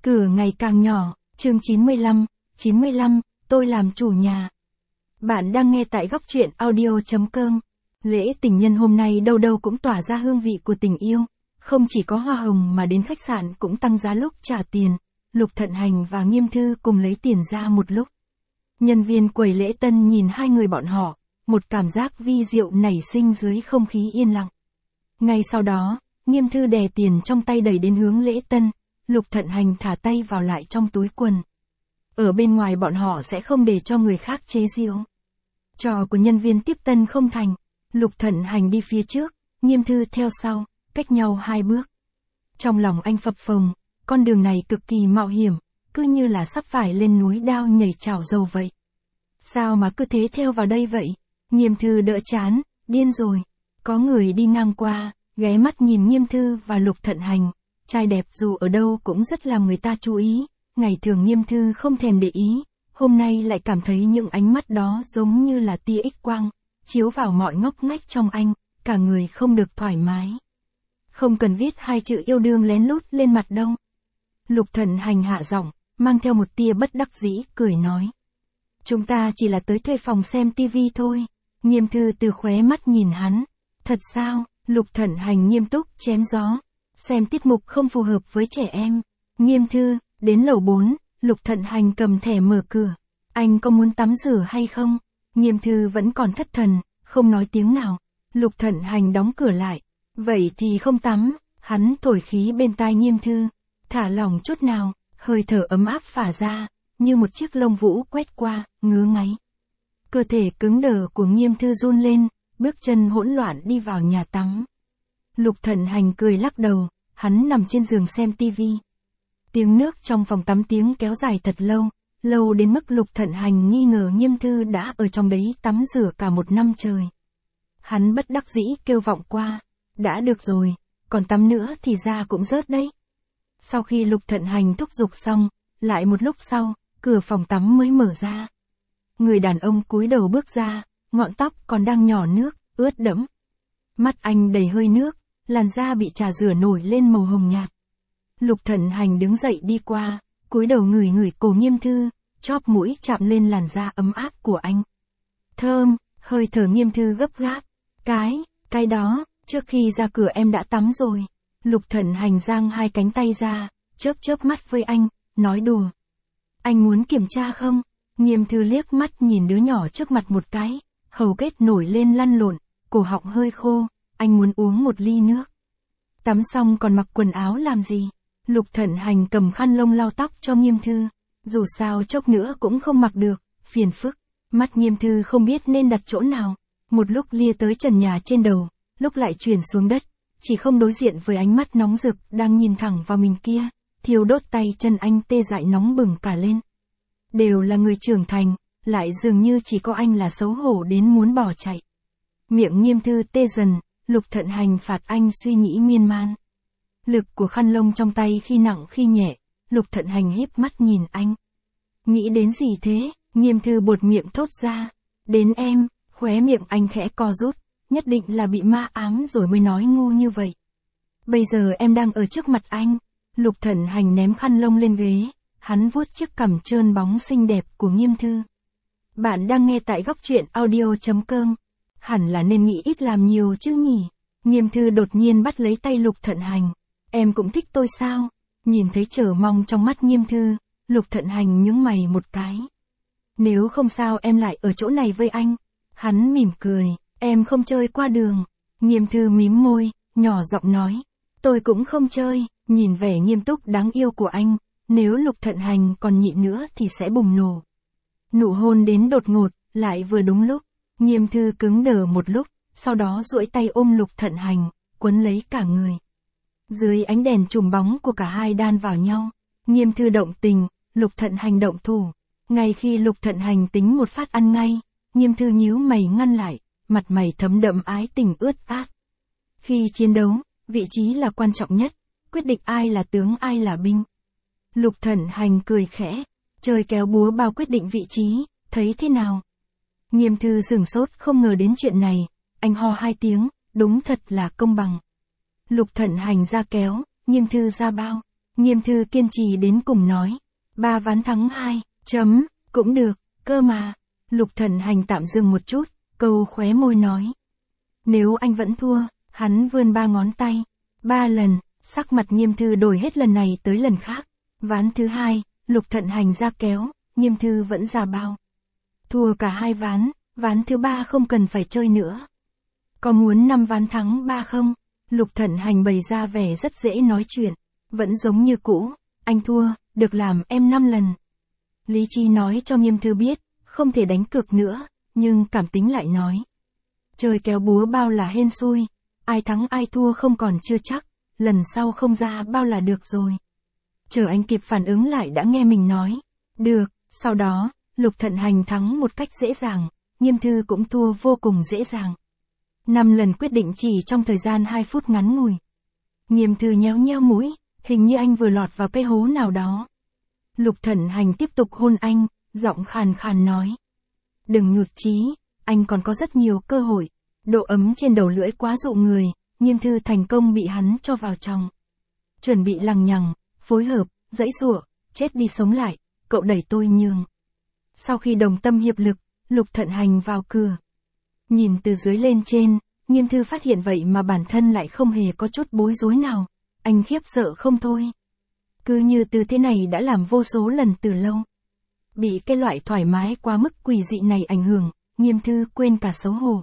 Cửa ngày càng nhỏ, chương 95, tôi làm chủ nhà. Bạn đang nghe tại góc truyện audio.com. Lễ tình nhân hôm nay đâu đâu cũng tỏa ra hương vị của tình yêu. Không chỉ có hoa hồng mà đến khách sạn cũng tăng giá lúc trả tiền. Lục Thận Hành và Nghiêm Thư cùng lấy tiền ra một lúc. Nhân viên quầy lễ tân nhìn hai người bọn họ, một cảm giác vi diệu nảy sinh dưới không khí yên lặng. Ngay sau đó, Nghiêm Thư đè tiền trong tay đẩy đến hướng lễ tân. Lục Thận Hành thả tay vào lại trong túi quần. Ở bên ngoài bọn họ sẽ không để cho người khác chế giễu. Trò của nhân viên tiếp tân không thành. Lục Thận Hành đi phía trước, Nghiêm Thư theo sau, cách nhau 2 bước. Trong lòng anh phập phồng, con đường này cực kỳ mạo hiểm, cứ như là sắp phải lên núi đao nhảy chảo dầu vậy. Sao mà cứ thế theo vào đây vậy? Nghiêm Thư đỡ chán, điên rồi. Có người đi ngang qua, ghé mắt nhìn Nghiêm Thư và Lục Thận Hành. Trai đẹp dù ở đâu cũng rất làm người ta chú ý, ngày thường Nghiêm Thư không thèm để ý, hôm nay lại cảm thấy những ánh mắt đó giống như là tia X quang, chiếu vào mọi ngóc ngách trong anh, cả người không được thoải mái. Không cần viết 2 chữ yêu đương lén lút lên mặt đâu. Lục Thận Hành hạ giọng, mang theo một tia bất đắc dĩ, cười nói. Chúng ta chỉ là tới thuê phòng xem tivi thôi. Nghiêm Thư từ khóe mắt nhìn hắn. Thật sao? Lục Thận Hành nghiêm túc chém gió. Xem tiết mục không phù hợp với trẻ em. Nghiêm Thư, đến lầu 4, Lục Thận Hành cầm thẻ mở cửa. Anh có muốn tắm rửa hay không? Nghiêm Thư vẫn còn thất thần, không nói tiếng nào. Lục Thận Hành đóng cửa lại. Vậy thì không tắm. Hắn thổi khí bên tai Nghiêm Thư. Thả lỏng chút nào, hơi thở ấm áp phả ra, như một chiếc lông vũ quét qua, ngứa ngáy. Cơ thể cứng đờ của Nghiêm Thư run lên, bước chân hỗn loạn đi vào nhà tắm. Lục Thận Hành cười lắc đầu, hắn nằm trên giường xem tivi. Tiếng nước trong phòng tắm tiếng kéo dài thật lâu, lâu đến mức Lục Thận Hành nghi ngờ Nghiêm Thư đã ở trong đấy tắm rửa cả một năm trời. Hắn bất đắc dĩ kêu vọng qua, đã được rồi, còn tắm nữa thì da cũng rớt đấy. Sau khi Lục Thận Hành thúc giục xong, lại một lúc sau, cửa phòng tắm mới mở ra. Người đàn ông cúi đầu bước ra, ngọn tóc còn đang nhỏ nước, ướt đẫm. Mắt anh đầy hơi nước, làn da bị trà rửa nổi lên màu hồng nhạt. Lục Thận Hành đứng dậy đi qua, cúi đầu ngửi ngửi cổ Nghiêm Thư, chóp mũi chạm lên làn da ấm áp của anh. Thơm, hơi thở Nghiêm Thư gấp gáp. Cái đó, trước khi ra cửa em đã tắm rồi. Lục Thận Hành giang 2 cánh tay ra, chớp mắt với anh, nói đùa. Anh muốn kiểm tra không? Nghiêm Thư liếc mắt nhìn đứa nhỏ trước mặt một cái, hầu kết nổi lên lăn lộn, cổ họng hơi khô, anh muốn uống một ly nước. Tắm xong còn mặc quần áo làm gì? Lục Thận Hành cầm khăn lông lau tóc cho Nghiêm Thư, dù sao chốc nữa cũng không mặc được, phiền phức. Mắt Nghiêm Thư không biết nên đặt chỗ nào, một lúc lia tới trần nhà trên đầu, lúc lại chuyển xuống đất, chỉ không đối diện với ánh mắt nóng rực đang nhìn thẳng vào mình kia, thiêu đốt tay chân anh tê dại nóng bừng cả lên. Đều là người trưởng thành, lại dường như chỉ có anh là xấu hổ đến muốn bỏ chạy. Miệng Nghiêm Thư tê dần, Lục Thận Hành phạt anh suy nghĩ miên man. Lực của khăn lông trong tay khi nặng khi nhẹ, Lục Thận Hành híp mắt nhìn anh. Nghĩ đến gì thế? Nghiêm Thư buột miệng thốt ra. Đến em, khóe miệng anh khẽ co rút, nhất định là bị ma ám rồi mới nói ngu như vậy. Bây giờ em đang ở trước mặt anh. Lục Thận Hành ném khăn lông lên ghế, hắn vuốt chiếc cằm trơn bóng xinh đẹp của Nghiêm Thư. Bạn đang nghe tại góc truyện audio.com. Hẳn là nên nghĩ ít làm nhiều chứ nhỉ. Nghiêm Thư đột nhiên bắt lấy tay Lục Thận Hành. Em cũng thích tôi sao? Nhìn thấy chờ mong trong mắt Nghiêm Thư, Lục Thận Hành nhướng mày một cái. Nếu không sao em lại ở chỗ này với anh. Hắn mỉm cười, em không chơi qua đường. Nghiêm Thư mím môi, nhỏ giọng nói. Tôi cũng không chơi. Nhìn vẻ nghiêm túc đáng yêu của anh, nếu Lục Thận Hành còn nhịn nữa thì sẽ bùng nổ. Nụ hôn đến đột ngột, lại vừa đúng lúc. Nghiêm Thư cứng đờ một lúc, sau đó duỗi tay ôm Lục Thận Hành, quấn lấy cả người. Dưới ánh đèn chùm bóng của cả hai đan vào nhau, Nghiêm Thư động tình, Lục Thận Hành động thủ. Ngay khi Lục Thận Hành tính một phát ăn ngay, Nghiêm Thư nhíu mày ngăn lại, mặt mày thấm đẫm ái tình ướt át. Khi chiến đấu, vị trí là quan trọng nhất, quyết định ai là tướng ai là binh. Lục Thận Hành cười khẽ, chơi kéo búa bao quyết định vị trí, thấy thế nào? Nghiêm Thư sửng sốt không ngờ đến chuyện này, anh ho 2 tiếng, đúng thật là công bằng. Lục Thận Hành ra kéo, Nghiêm Thư ra bao. Nghiêm Thư kiên trì đến cùng nói. 3 ván thắng 2, cũng được, cơ mà. Lục Thần Hành tạm dừng một chút, câu khóe môi nói. Nếu anh vẫn thua, hắn vươn 3 ngón tay. 3 lần, sắc mặt Nghiêm Thư đổi hết lần này tới lần khác. Ván thứ 2, Lục Thần Hành ra kéo, Nghiêm Thư vẫn ra bao. Thua cả 2 ván, ván thứ 3 không cần phải chơi nữa. Có muốn 5 ván thắng 3 không? Lục Thần Hành bày ra vẻ rất dễ nói chuyện. Vẫn giống như cũ, anh thua, được làm em 5 lần. Lý trí nói cho Nghiêm Thư biết, không thể đánh cược nữa, nhưng cảm tính lại nói. Chơi kéo búa bao là hên xui, ai thắng ai thua không còn chưa chắc, lần sau không ra bao là được rồi. Chờ anh kịp phản ứng lại đã nghe mình nói. Được, sau đó, Lục Thần Hành thắng một cách dễ dàng, Nghiêm Thư cũng thua vô cùng dễ dàng. 5 lần quyết định chỉ trong thời gian 2 phút ngắn ngủi. Nghiêm Thư nhéo nhéo mũi, hình như anh vừa lọt vào cái hố nào đó. Lục Thần Hành tiếp tục hôn anh, giọng khàn khàn nói. Đừng nhụt chí, anh còn có rất nhiều cơ hội. Độ ấm trên đầu lưỡi quá dụ người, Nghiêm Thư thành công bị hắn cho vào trong. Chuẩn bị lằng nhằng, phối hợp, giãy giụa, chết đi sống lại, cậu đẩy tôi nhường. Sau khi đồng tâm hiệp lực, Lục Thần Hành vào cửa. Nhìn từ dưới lên trên, Nghiêm Thư phát hiện vậy mà bản thân lại không hề có chút bối rối nào. Anh khiếp sợ không thôi. Cứ như từ thế này đã làm vô số lần từ lâu. Bị cái loại thoải mái quá mức quỷ dị này ảnh hưởng, Nghiêm Thư quên cả xấu hổ.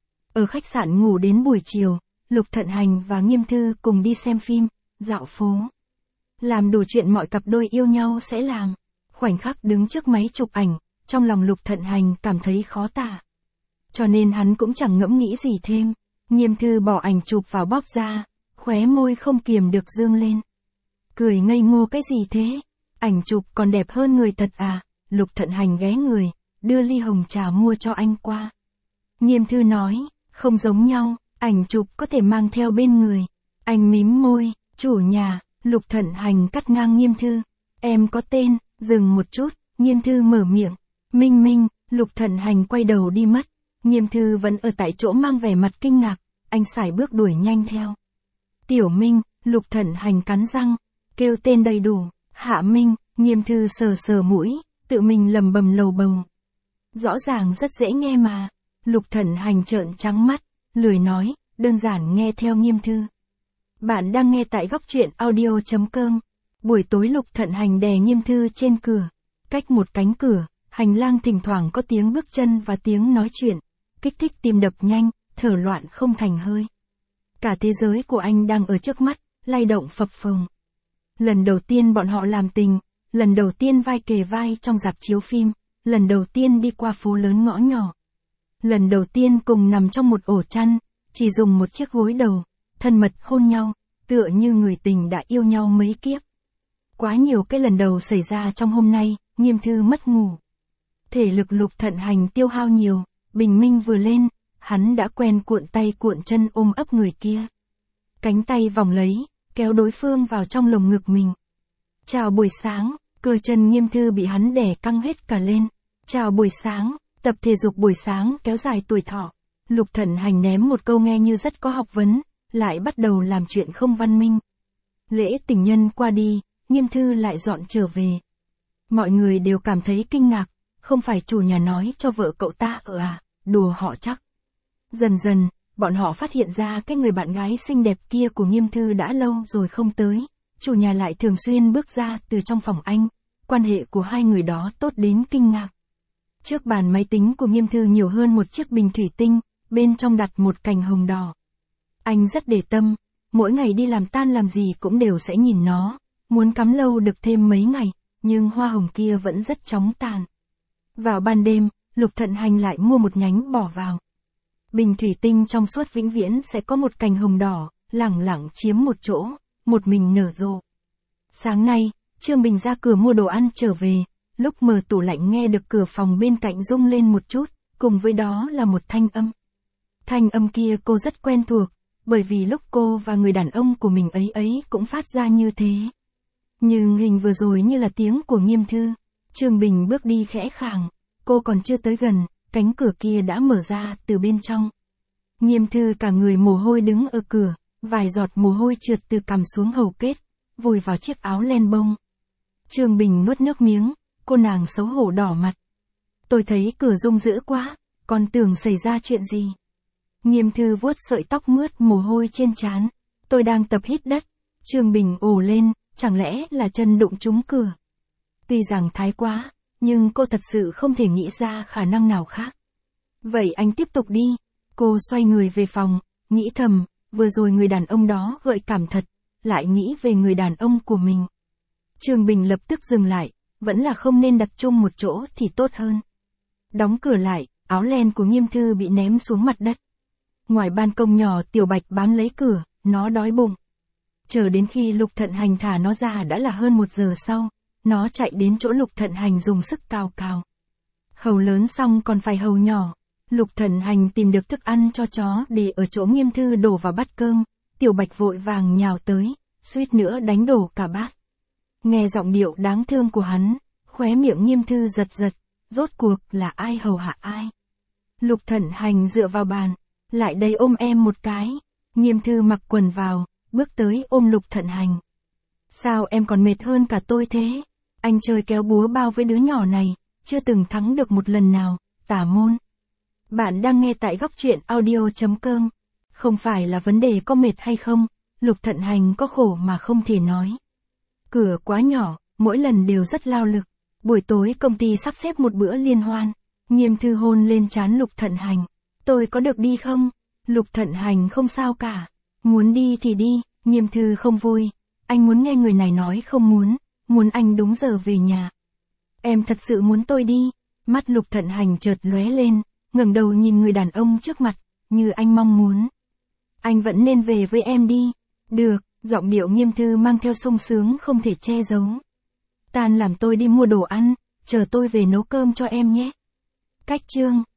Ở khách sạn ngủ đến buổi chiều, Lục Thần Hành và Nghiêm Thư cùng đi xem phim, dạo phố. Làm đủ chuyện mọi cặp đôi yêu nhau sẽ làm. Khoảnh khắc đứng trước máy chụp ảnh, trong lòng Lục Thần Hành cảm thấy khó tả. Cho nên hắn cũng chẳng ngẫm nghĩ gì thêm. Nghiêm Thư bỏ ảnh chụp vào bóp ra, khóe môi không kiềm được dương lên. Cười ngây ngô cái gì thế? Ảnh chụp còn đẹp hơn người thật à? Lục Thần Hành ghé người, đưa ly hồng trà mua cho anh qua. Nghiêm Thư nói, không giống nhau, ảnh chụp có thể mang theo bên người. Anh mím môi, chủ nhà. Lục Thần Hành cắt ngang Nghiêm Thư. Em có tên, dừng một chút, Nghiêm Thư mở miệng. Minh Minh. Lục Thần Hành quay đầu đi mất. Nghiêm Thư vẫn ở tại chỗ mang vẻ mặt kinh ngạc, anh sải bước đuổi nhanh theo. Tiểu Minh. Lục Thần Hành cắn răng, kêu tên đầy đủ. Hạ Minh. Nghiêm Thư sờ sờ mũi, tự mình lầm bầm lầu bầu. Rõ ràng rất dễ nghe mà. Lục Thần Hành trợn trắng mắt, lười nói, đơn giản nghe theo Nghiêm Thư. Bạn đang nghe tại Góc Truyện Audio.com. Buổi tối Lục Thần Hành đè Nghiêm Thư trên cửa. Cách một cánh cửa, hành lang thỉnh thoảng có tiếng bước chân và tiếng nói chuyện, kích thích tim đập nhanh, thở loạn không thành hơi. Cả thế giới của anh đang ở trước mắt, lay động phập phồng. Lần đầu tiên bọn họ làm tình, lần đầu tiên vai kề vai trong rạp chiếu phim, lần đầu tiên đi qua phố lớn ngõ nhỏ. Lần đầu tiên cùng nằm trong một ổ chăn, chỉ dùng một chiếc gối đầu, thân mật hôn nhau, tựa như người tình đã yêu nhau mấy kiếp. Quá nhiều cái lần đầu xảy ra trong hôm nay, Nghiêm Thư mất ngủ. Thể lực Lục Thần Hành tiêu hao nhiều, bình minh vừa lên, hắn đã quen cuộn tay cuộn chân ôm ấp người kia. Cánh tay vòng lấy, kéo đối phương vào trong lồng ngực mình. Chào buổi sáng, cơ chân Nghiêm Thư bị hắn đè căng hết cả lên. Chào buổi sáng, tập thể dục buổi sáng kéo dài tuổi thọ. Lục Thần Hành ném một câu nghe như rất có học vấn, lại bắt đầu làm chuyện không văn minh. Lễ tình nhân qua đi, Nghiêm Thư lại dọn trở về. Mọi người đều cảm thấy kinh ngạc, không phải chủ nhà nói cho vợ cậu ta ở à, đùa họ chắc. Dần dần, bọn họ phát hiện ra cái người bạn gái xinh đẹp kia của Nghiêm Thư đã lâu rồi không tới, chủ nhà lại thường xuyên bước ra từ trong phòng anh, quan hệ của hai người đó tốt đến kinh ngạc. Trước bàn máy tính của Nghiêm Thư nhiều hơn một chiếc bình thủy tinh, bên trong đặt một cành hồng đỏ. Anh rất để tâm, mỗi ngày đi làm tan làm gì cũng đều sẽ nhìn nó, muốn cắm lâu được thêm mấy ngày, nhưng hoa hồng kia vẫn rất chóng tàn. Vào ban đêm, Lục Thần Hành lại mua một nhánh bỏ vào. Bình thủy tinh trong suốt vĩnh viễn sẽ có một cành hồng đỏ, lẳng lặng chiếm một chỗ, một mình nở rộ. Sáng nay, Trương Bình ra cửa mua đồ ăn trở về, lúc mở tủ lạnh nghe được cửa phòng bên cạnh rung lên một chút, cùng với đó là một thanh âm. Thanh âm kia cô rất quen thuộc, bởi vì lúc cô và người đàn ông của mình ấy cũng phát ra như thế. Nhưng hình vừa rồi như là tiếng của Nghiêm Thư. Trương Bình bước đi khẽ khàng, cô còn chưa tới gần, cánh cửa kia đã mở ra từ bên trong. Nghiêm Thư cả người mồ hôi đứng ở cửa, vài giọt mồ hôi trượt từ cằm xuống hầu kết. vùi vào chiếc áo len bông. Trương Bình nuốt nước miếng, cô nàng xấu hổ đỏ mặt. Tôi thấy cửa rung dữ quá, còn tưởng xảy ra chuyện gì. Nghiêm Thư vuốt sợi tóc mướt mồ hôi trên trán. Tôi đang tập hít đất. Trương Bình ồ lên, chẳng lẽ là chân đụng trúng cửa. Tuy rằng thái quá, nhưng cô thật sự không thể nghĩ ra khả năng nào khác. Vậy anh tiếp tục đi. Cô xoay người về phòng, nghĩ thầm, vừa rồi người đàn ông đó gợi cảm thật, lại nghĩ về người đàn ông của mình. Trương Bình lập tức dừng lại, vẫn là không nên đặt chung một chỗ thì tốt hơn. Đóng cửa lại, áo len của Nghiêm Thư bị ném xuống mặt đất. Ngoài ban công nhỏ Tiểu Bạch bám lấy cửa, nó đói bụng. Chờ đến khi Lục Thận Hành thả nó ra đã là hơn 1 giờ sau, nó chạy đến chỗ Lục Thận Hành dùng sức cào cào. Hầu lớn xong còn phải hầu nhỏ. Lục Thận Hành tìm được thức ăn cho chó để ở chỗ Nghiêm Thư đổ vào bát cơm, Tiểu Bạch vội vàng nhào tới, suýt nữa đánh đổ cả bát. Nghe giọng điệu đáng thương của hắn, khóe miệng Nghiêm Thư giật giật, rốt cuộc là ai hầu hạ ai. Lục Thận Hành dựa vào bàn, lại đây ôm em một cái. Nghiêm Thư mặc quần vào, bước tới ôm Lục Thận Hành. Sao em còn mệt hơn cả tôi thế? Anh chơi kéo búa bao với đứa nhỏ này, chưa từng thắng được một lần nào, tả môn. Bạn đang nghe tại góc truyện audio.com. Không phải là vấn đề có mệt hay không, Lục Thận Hành có khổ mà không thể nói. Cửa quá nhỏ, mỗi lần đều rất lao lực. Buổi tối công ty sắp xếp một bữa liên hoan. Nghiêm Thư hôn lên trán Lục Thận Hành. Tôi có được đi không? Lục Thận Hành không sao cả. Muốn đi thì đi. Nghiêm Thư không vui. Anh muốn nghe người này nói không muốn anh đúng giờ về nhà. Em thật sự muốn tôi đi. Mắt Lục Thận Hành chợt lóe lên, ngẩng đầu nhìn người đàn ông trước mặt, như anh mong muốn. Anh vẫn nên về với em đi. Được, giọng điệu Nghiêm Thư mang theo sung sướng không thể che giấu. Tan làm tôi đi mua đồ ăn, chờ tôi về nấu cơm cho em nhé. Cách chương